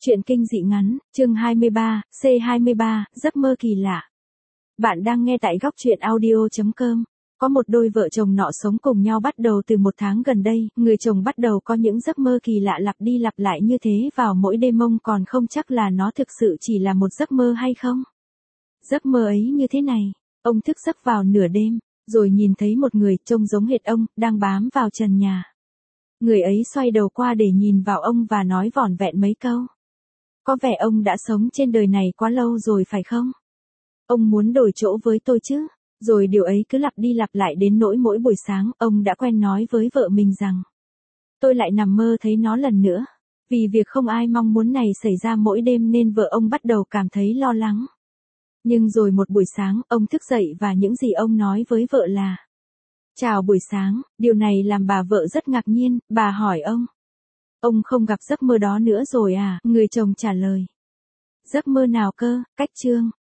Truyện kinh dị ngắn, chương 23, C23, giấc mơ kỳ lạ. Bạn đang nghe tại góc truyện audio.com. Có một đôi vợ chồng nọ sống cùng nhau bắt đầu từ 1 tháng gần đây, người chồng bắt đầu có những giấc mơ kỳ lạ lặp đi lặp lại như thế vào mỗi đêm, ông còn không chắc là nó thực sự chỉ là một giấc mơ hay không. Giấc mơ ấy như thế này, ông thức giấc vào nửa đêm, rồi nhìn thấy một người trông giống hệt ông, đang bám vào trần nhà. Người ấy xoay đầu qua để nhìn vào ông và nói vỏn vẹn mấy câu. Có vẻ ông đã sống trên đời này quá lâu rồi phải không? Ông muốn đổi chỗ với tôi chứ? Rồi điều ấy cứ lặp đi lặp lại đến nỗi mỗi buổi sáng ông đã quen nói với vợ mình rằng tôi lại nằm mơ thấy nó lần nữa. Vì việc không ai mong muốn này xảy ra mỗi đêm nên vợ ông bắt đầu cảm thấy lo lắng. Nhưng rồi một buổi sáng ông thức dậy và những gì ông nói với vợ là chào buổi sáng. Điều này làm bà vợ rất ngạc nhiên, bà hỏi ông không gặp giấc mơ đó nữa rồi à? Người chồng trả lời. Giấc mơ nào cơ? Cách chương.